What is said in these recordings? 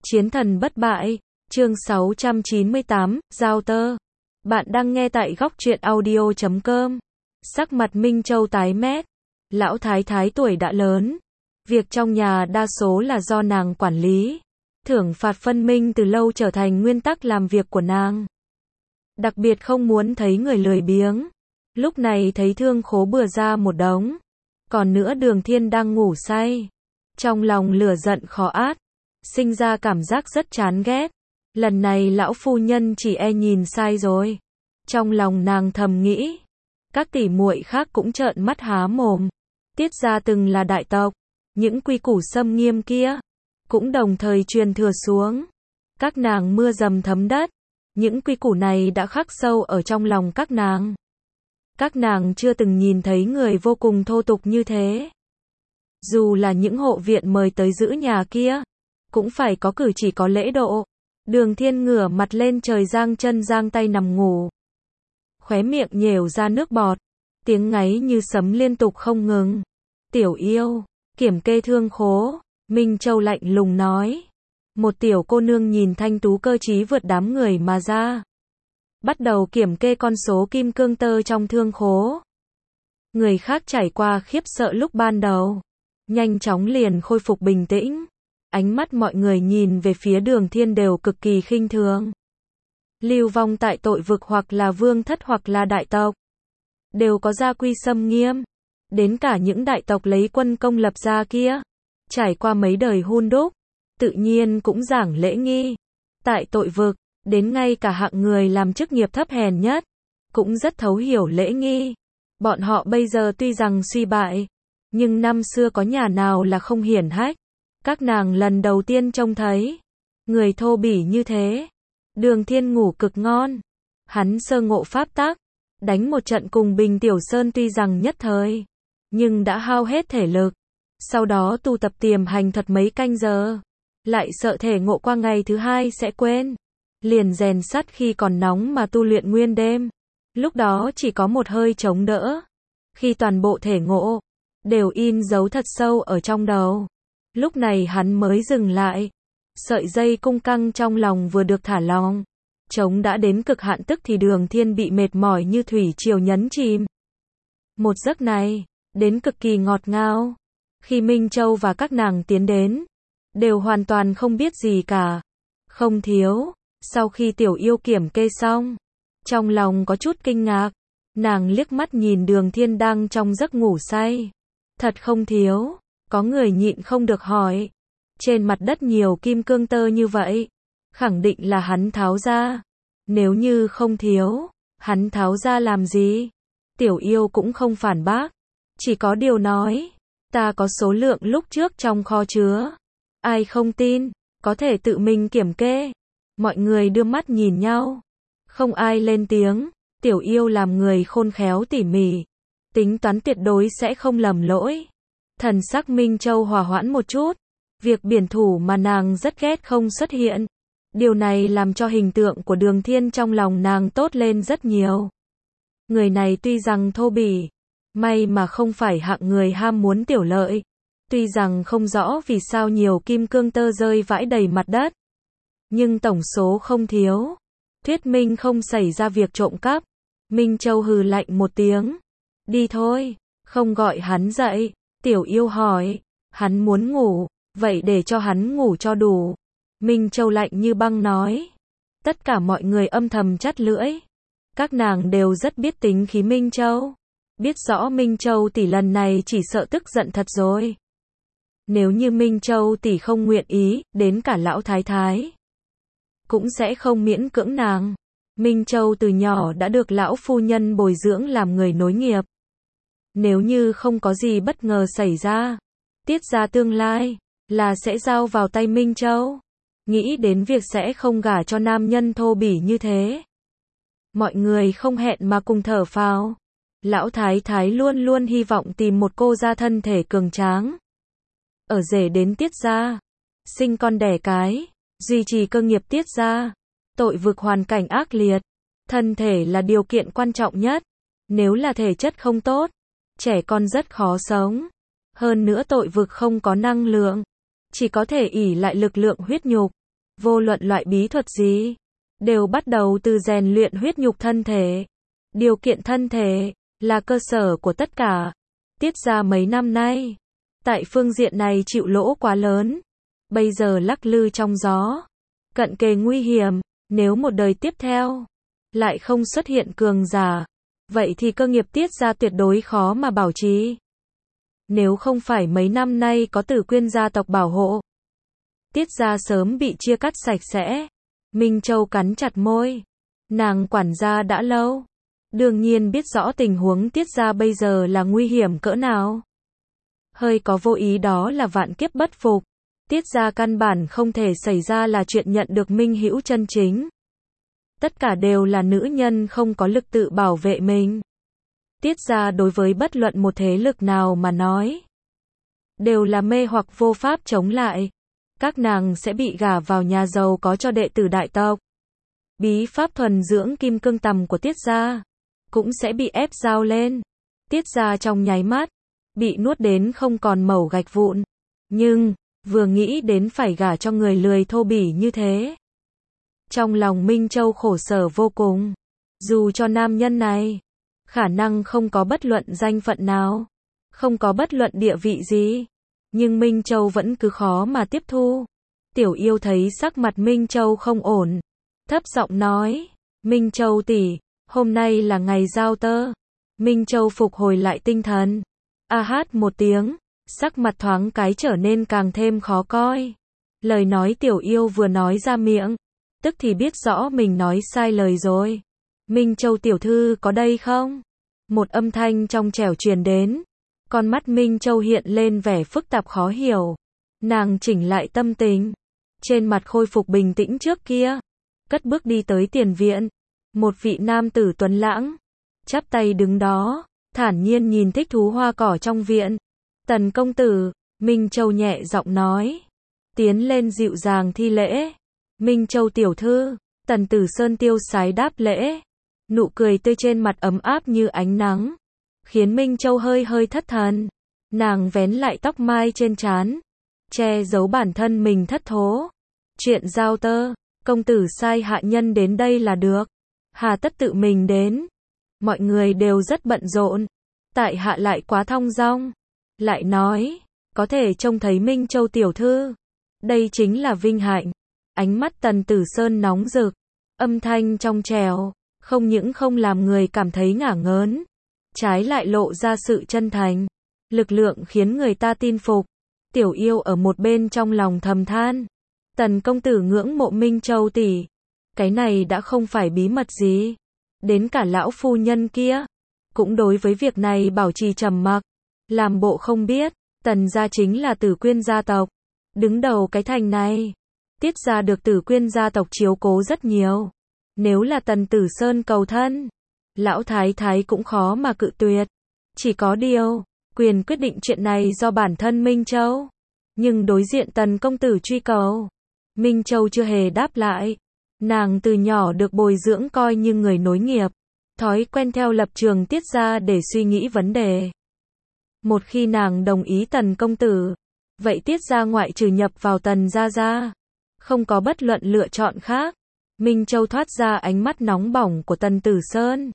Chiến thần bất bại, chương 698, Giao tơ. Bạn đang nghe tại góc truyện audio.com. Sắc mặt Minh Châu tái mét. Lão thái thái tuổi đã lớn. Việc trong nhà đa số là do nàng quản lý. Thưởng phạt phân minh từ lâu trở thành nguyên tắc làm việc của nàng. Đặc biệt không muốn thấy người lười biếng. Lúc này thấy Thương Khố bừa ra một đống. Còn nữa Đường Thiên đang ngủ say. Trong lòng lửa giận khó át. Sinh ra cảm giác rất chán ghét. Lần này lão phu nhân chỉ e nhìn sai rồi. Trong lòng nàng thầm nghĩ. Các tỷ muội khác cũng trợn mắt há mồm. Tiết gia từng là đại tộc. Những quy củ xâm nghiêm kia cũng đồng thời truyền thừa xuống. Các nàng mưa dầm thấm đất. Những quy củ này đã khắc sâu ở trong lòng các nàng. Các nàng chưa từng nhìn thấy người vô cùng thô tục như thế. Dù là những hộ viện mời tới giữ nhà kia, cũng phải có cử chỉ có lễ độ. Đường Thiên ngửa mặt lên trời giang chân giang tay nằm ngủ. Khóe miệng nhểu ra nước bọt. Tiếng ngáy như sấm liên tục không ngừng. Tiểu yêu, kiểm kê Thương Khố. Minh Châu lạnh lùng nói. Một tiểu cô nương nhìn thanh tú cơ trí vượt đám người mà ra. Bắt đầu kiểm kê con số kim cương tơ trong Thương Khố. Người khác trải qua khiếp sợ lúc ban đầu. Nhanh chóng liền khôi phục bình tĩnh. Ánh mắt mọi người nhìn về phía Đường Thiên đều cực kỳ khinh thường. Lưu vong tại tội vực hoặc là vương thất hoặc là đại tộc. Đều có gia quy xâm nghiêm. Đến cả những đại tộc lấy quân công lập ra kia. Trải qua mấy đời hun đúc. Tự nhiên cũng giảng lễ nghi. Tại tội vực, đến ngay cả hạng người làm chức nghiệp thấp hèn nhất. Cũng rất thấu hiểu lễ nghi. Bọn họ bây giờ tuy rằng suy bại. Nhưng năm xưa có nhà nào là không hiển hách. Các nàng lần đầu tiên trông thấy. Người thô bỉ như thế. Đường Thiên ngủ cực ngon. Hắn sơ ngộ pháp tắc. Đánh một trận cùng Bình Tiểu Sơn tuy rằng nhất thời. Nhưng đã hao hết thể lực. Sau đó tu tập tiềm hành thật mấy canh giờ. Lại sợ thể ngộ qua ngày thứ hai sẽ quên. Liền rèn sắt khi còn nóng mà tu luyện nguyên đêm. Lúc đó chỉ có một hơi chống đỡ. Khi toàn bộ thể ngộ đều in dấu thật sâu ở trong đầu. Lúc này hắn mới dừng lại. Sợi dây cung căng trong lòng vừa được thả lỏng. Chống đã đến cực hạn tức thì Đường Thiên bị mệt mỏi như thủy triều nhấn chìm. Một giấc này, đến cực kỳ ngọt ngào. Khi Minh Châu và các nàng tiến đến, đều hoàn toàn không biết gì cả. Không thiếu, sau khi tiểu yêu kiểm kê xong, trong lòng có chút kinh ngạc. Nàng liếc mắt nhìn Đường Thiên đang trong giấc ngủ say. Thật không thiếu, có người nhịn không được hỏi. Trên mặt đất nhiều kim cương tơ như vậy, khẳng định là hắn tháo ra. Nếu như không thiếu, hắn tháo ra làm gì? Tiểu yêu cũng không phản bác, chỉ có điều nói, ta có số lượng lúc trước trong kho chứa. Ai không tin, có thể tự mình kiểm kê. Mọi người đưa mắt nhìn nhau, không ai lên tiếng. Tiểu yêu làm người khôn khéo tỉ mỉ, tính toán tuyệt đối sẽ không lầm lỗi. Thần sắc Minh Châu hòa hoãn một chút. Việc biển thủ mà nàng rất ghét không xuất hiện. Điều này làm cho hình tượng của Đường Thiên trong lòng nàng tốt lên rất nhiều. Người này tuy rằng thô bỉ, may mà không phải hạng người ham muốn tiểu lợi. Tuy rằng không rõ vì sao nhiều kim cương tơ rơi vãi đầy mặt đất. Nhưng tổng số không thiếu. Thuyết minh không xảy ra việc trộm cắp. Minh Châu hừ lạnh một tiếng. Đi thôi, không gọi hắn dậy. Tiểu yêu hỏi, hắn muốn ngủ, vậy để cho hắn ngủ cho đủ. Minh Châu lạnh như băng nói. Tất cả mọi người âm thầm chắt lưỡi. Các nàng đều rất biết tính khí Minh Châu. Biết rõ Minh Châu tỷ lần này chỉ sợ tức giận thật rồi. Nếu như Minh Châu tỷ không nguyện ý, đến cả lão thái thái cũng sẽ không miễn cưỡng nàng. Minh Châu từ nhỏ đã được lão phu nhân bồi dưỡng làm người nối nghiệp. Nếu như không có gì bất ngờ xảy ra, Tiết gia tương lai là sẽ giao vào tay Minh Châu. Nghĩ đến việc sẽ không gả cho nam nhân thô bỉ như thế. Mọi người không hẹn mà cùng thở phào. Lão thái thái luôn luôn hy vọng tìm một cô gia thân thể cường tráng. Ở rể đến Tiết gia, sinh con đẻ cái, duy trì cơ nghiệp Tiết gia. Tội vực hoàn cảnh ác liệt, thân thể là điều kiện quan trọng nhất. Nếu là thể chất không tốt, trẻ con rất khó sống. Hơn nữa tội vực không có năng lượng, chỉ có thể ỷ lại lực lượng huyết nhục. Vô luận loại bí thuật gì, đều bắt đầu từ rèn luyện huyết nhục thân thể. Điều kiện thân thể là cơ sở của tất cả. Tiết Gia mấy năm nay, tại phương diện này chịu lỗ quá lớn. Bây giờ lắc lư trong gió, cận kề nguy hiểm, nếu một đời tiếp theo lại không xuất hiện cường giả, vậy thì cơ nghiệp Tiết Gia tuyệt đối khó mà bảo trì. Nếu không phải mấy năm nay có Tử Quyên gia tộc bảo hộ, Tiết Gia sớm bị chia cắt sạch sẽ. Minh Châu cắn chặt môi. Nàng quản gia đã lâu, đương nhiên biết rõ tình huống Tiết Gia bây giờ là nguy hiểm cỡ nào. Hơi có vô ý đó là vạn kiếp bất phục. Tiết Gia căn bản không thể xảy ra là chuyện nhận được minh hữu chân chính. Tất cả đều là nữ nhân không có lực tự bảo vệ mình. Tiết Gia đối với bất luận một thế lực nào mà nói, đều là mê hoặc vô pháp chống lại. Các nàng sẽ bị gả vào nhà giàu có cho đệ tử đại tộc. Bí pháp thuần dưỡng kim cương tằm của Tiết Gia cũng sẽ bị ép giao lên. Tiết Gia trong nháy mắt bị nuốt đến không còn mẩu gạch vụn. Nhưng vừa nghĩ đến phải gả cho người lười thô bỉ như thế, trong lòng Minh Châu khổ sở vô cùng. Dù cho nam nhân này khả năng không có bất luận danh phận nào, không có bất luận địa vị gì, nhưng Minh Châu vẫn cứ khó mà tiếp thu. Tiểu Yêu thấy sắc mặt Minh Châu không ổn, thấp giọng nói, Minh Châu tỷ, hôm nay là ngày giao tơ. Minh Châu phục hồi lại tinh thần, a hát một tiếng, sắc mặt thoáng cái trở nên càng thêm khó coi. Lời nói Tiểu Yêu vừa nói ra miệng, tức thì biết rõ mình nói sai lời rồi. Minh Châu tiểu thư có đây không? Một âm thanh trong trẻo truyền đến. Con mắt Minh Châu hiện lên vẻ phức tạp khó hiểu. Nàng chỉnh lại tâm tình, trên mặt khôi phục bình tĩnh trước kia, cất bước đi tới tiền viện. Một vị nam tử tuấn lãng, chắp tay đứng đó, thản nhiên nhìn thích thú hoa cỏ trong viện. Tần công tử, Minh Châu nhẹ giọng nói, tiến lên dịu dàng thi lễ. Minh Châu tiểu thư, Tần Tử Sơn tiêu sái đáp lễ. Nụ cười tươi trên mặt ấm áp như ánh nắng, khiến Minh Châu hơi hơi thất thần. Nàng vén lại tóc mai trên trán, che giấu bản thân mình thất thố. Chuyện giao tơ, công tử sai hạ nhân đến đây là được, hà tất tự mình đến. Mọi người đều rất bận rộn, tại hạ lại quá thong dong. Lại nói, có thể trông thấy Minh Châu tiểu thư, đây chính là vinh hạnh. Ánh mắt Tần Tử Sơn nóng rực, âm thanh trong trẻo, không những không làm người cảm thấy ngả ngớn, trái lại lộ ra sự chân thành, lực lượng khiến người ta tin phục. Tiểu Yêu ở một bên trong lòng thầm than, Tần công tử ngưỡng mộ Minh Châu tỷ, cái này đã không phải bí mật gì. Đến cả lão phu nhân kia cũng đối với việc này bảo trì trầm mặc, làm bộ không biết. Tần gia chính là Tử Quyên gia tộc, đứng đầu cái thành này. Tiết Gia được Tử Quyên gia tộc chiếu cố rất nhiều. Nếu là Tần Tử Sơn cầu thân, lão thái thái cũng khó mà cự tuyệt. Chỉ có điều, quyền quyết định chuyện này do bản thân Minh Châu. Nhưng đối diện Tần công tử truy cầu, Minh Châu chưa hề đáp lại. Nàng từ nhỏ được bồi dưỡng coi như người nối nghiệp, thói quen theo lập trường Tiết Gia để suy nghĩ vấn đề. Một khi nàng đồng ý Tần công tử, vậy Tiết Gia ngoại trừ nhập vào Tần gia, không có bất luận lựa chọn khác. Minh Châu thoát ra ánh mắt nóng bỏng của Tần Tử Sơn,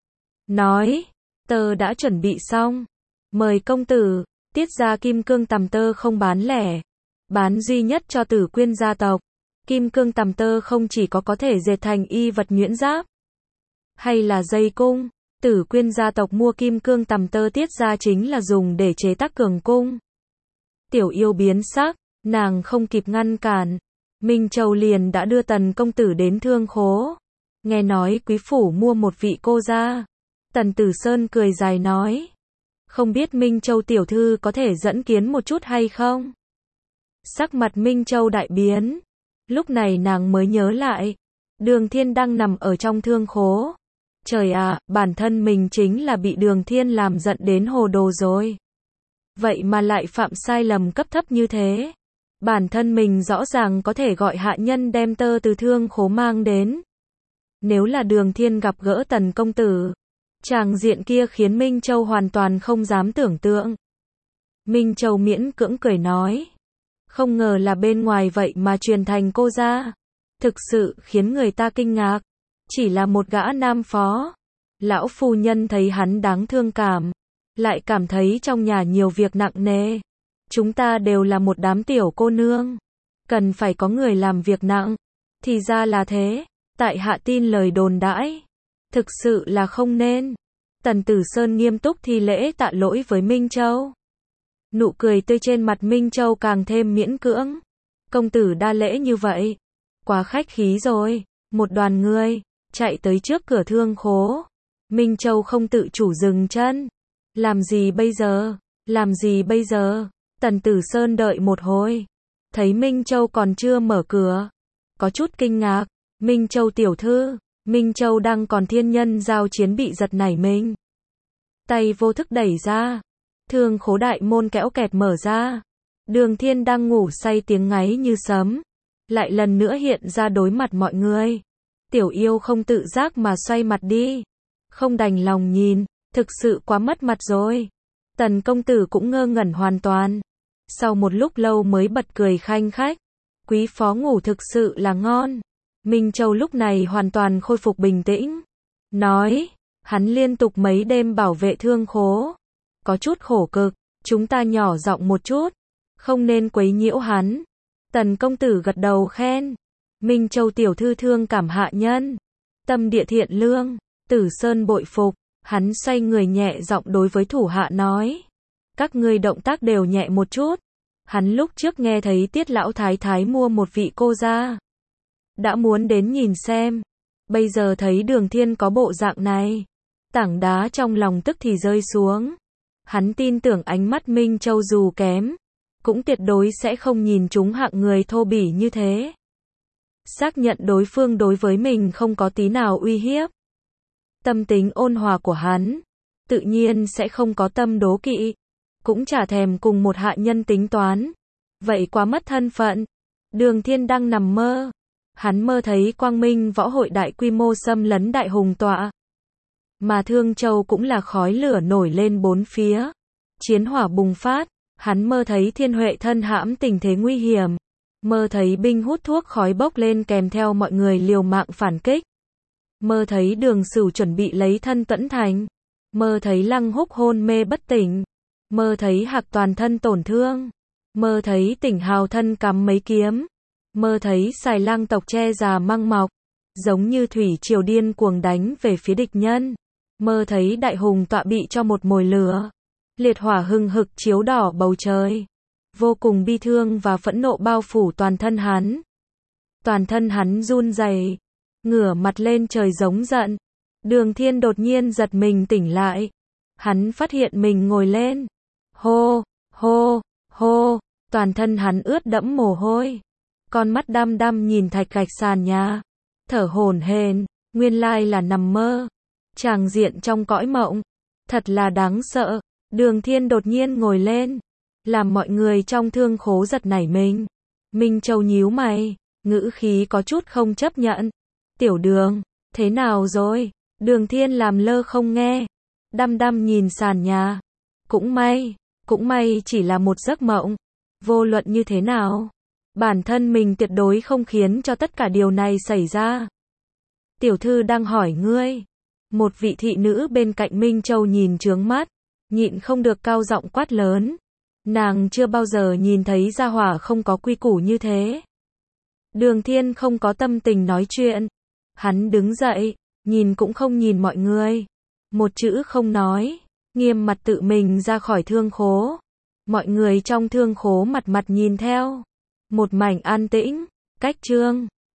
nói, tơ đã chuẩn bị xong, mời công tử. Tiết Gia kim cương tằm tơ không bán lẻ, bán duy nhất cho Tử Quyên gia tộc. Kim cương tằm tơ không chỉ có thể dệt thành y vật nhuyễn giáp, hay là dây cung. Tử Quyên gia tộc mua kim cương tằm tơ Tiết Gia chính là dùng để chế tác cường cung. Tiểu Yêu biến sắc, nàng không kịp ngăn cản, Minh Châu liền đã đưa Tần công tử đến thương khố. Nghe nói quý phủ mua một vị cô gia. Tần Tử Sơn cười dài nói, không biết Minh Châu tiểu thư có thể dẫn kiến một chút hay không? Sắc mặt Minh Châu đại biến, lúc này nàng mới nhớ lại, Đường Thiên đang nằm ở trong thương khố. Trời ạ, bản thân mình chính là bị Đường Thiên làm giận đến hồ đồ rồi. Vậy mà lại phạm sai lầm cấp thấp như thế. Bản thân mình rõ ràng có thể gọi hạ nhân đem tơ từ thương khố mang đến. Nếu là Đường Thiên gặp gỡ Tần công tử, tràng diện kia khiến Minh Châu hoàn toàn không dám tưởng tượng. Minh Châu miễn cưỡng cười nói, Không ngờ là bên ngoài vậy mà truyền thành cô gia. Thực sự khiến người ta kinh ngạc. Chỉ là một gã nam phó. Lão phu nhân thấy hắn đáng thương cảm. Lại cảm thấy trong nhà nhiều việc nặng nề. Chúng ta đều là một đám tiểu cô nương. Cần phải có người làm việc nặng. Thì ra là thế. Tại hạ tin lời đồn đãi. Thực sự là không nên. Tần Tử Sơn nghiêm túc thi lễ tạ lỗi với Minh Châu. Nụ cười tươi trên mặt Minh Châu càng thêm miễn cưỡng. Công tử đa lễ như vậy. Quá khách khí rồi. Một đoàn người chạy tới trước cửa thương khố. Minh Châu không tự chủ dừng chân. Làm gì bây giờ? Làm gì bây giờ? Tần Tử Sơn đợi một hồi. Thấy Minh Châu còn chưa mở cửa. Có chút kinh ngạc. Minh Châu tiểu thư. Minh Châu đang còn thiên nhân giao chiến bị giật nảy mình. Tay vô thức đẩy ra. Thương khố đại môn kéo kẹt mở ra. Đường Thiên đang ngủ say tiếng ngáy như sấm. Lại lần nữa hiện ra đối mặt mọi người. Tiểu yêu không tự giác mà xoay mặt đi. Không đành lòng nhìn. Thực sự quá mất mặt rồi. Tần công tử cũng ngơ ngẩn hoàn toàn. Sau một lúc lâu mới bật cười khanh khách. Quý phó ngủ thực sự là ngon. Minh Châu lúc này hoàn toàn khôi phục bình tĩnh. Nói, hắn liên tục mấy đêm bảo vệ thương khố. Có chút khổ cực, chúng ta nhỏ giọng một chút. Không nên quấy nhiễu hắn. Tần công tử gật đầu khen. Minh Châu tiểu thư thương cảm hạ nhân. Tâm địa thiện lương, Tử Sơn bội phục. Hắn xoay người nhẹ giọng đối với thủ hạ nói. Các ngươi động tác đều nhẹ một chút. Hắn lúc trước nghe thấy Tiết lão thái thái mua một vị cô gia. Đã muốn đến nhìn xem. Bây giờ thấy Đường Thiên có bộ dạng này. Tảng đá trong lòng tức thì rơi xuống. Hắn tin tưởng ánh mắt Minh Châu dù kém. Cũng tuyệt đối sẽ không nhìn chúng hạng người thô bỉ như thế. Xác nhận đối phương đối với mình không có tí nào uy hiếp. Tâm tính ôn hòa của hắn. Tự nhiên sẽ không có tâm đố kỵ. Cũng chả thèm cùng một hạ nhân tính toán. Vậy quá mất thân phận. Đường Thiên đang nằm mơ. Hắn mơ thấy Quang Minh võ hội đại quy mô xâm lấn Đại Hùng tọa. Mà Thương Châu cũng là khói lửa nổi lên bốn phía. Chiến hỏa bùng phát. Hắn mơ thấy Thiên Huệ thân hãm tình thế nguy hiểm. Mơ thấy binh hút thuốc khói bốc lên kèm theo mọi người liều mạng phản kích. Mơ thấy Đường Sửu chuẩn bị lấy thân Tuẫn Thành. Mơ thấy Lăng Húc hôn mê bất tỉnh. Mơ thấy Hạc toàn thân tổn thương. Mơ thấy Tỉnh Hào thân cắm mấy kiếm. Mơ thấy Xài Lang tộc che già măng mọc. Giống như thủy triều điên cuồng đánh về phía địch nhân. Mơ thấy Đại Hùng tọa bị cho một mồi lửa. Liệt hỏa hừng hực chiếu đỏ bầu trời. Vô cùng bi thương và phẫn nộ bao phủ toàn thân hắn. Toàn thân hắn run rẩy, ngửa mặt lên trời giống giận. Đường Thiên đột nhiên giật mình tỉnh lại. Hắn phát hiện mình ngồi lên. Hô, hô, hô, toàn thân hắn ướt đẫm mồ hôi. Con mắt đăm đăm nhìn thạch gạch sàn nhà. Thở hổn hển, nguyên lai là nằm mơ. Tràng diện trong cõi mộng. Thật là đáng sợ. Đường Thiên đột nhiên ngồi lên. Làm mọi người trong thương khố giật nảy mình. Minh Châu nhíu mày, ngữ khí có chút không chấp nhận. Tiểu Đường, thế nào rồi? Đường Thiên làm lơ không nghe. Đăm đăm nhìn sàn nhà. Cũng may chỉ là một giấc mộng. Vô luận như thế nào, bản thân mình tuyệt đối không khiến cho tất cả điều này xảy ra. Tiểu thư đang hỏi ngươi. Một vị thị nữ bên cạnh Minh Châu nhìn trướng mắt, nhịn không được cao giọng quát lớn. Nàng chưa bao giờ nhìn thấy gia hỏa không có quy củ như thế. Đường Thiên không có tâm tình nói chuyện. Hắn đứng dậy, nhìn cũng không nhìn mọi người. Một chữ không nói, nghiêm mặt tự mình ra khỏi thương khố. Mọi người trong thương khố mặt mặt nhìn theo. Một mảnh an tĩnh, cách chương.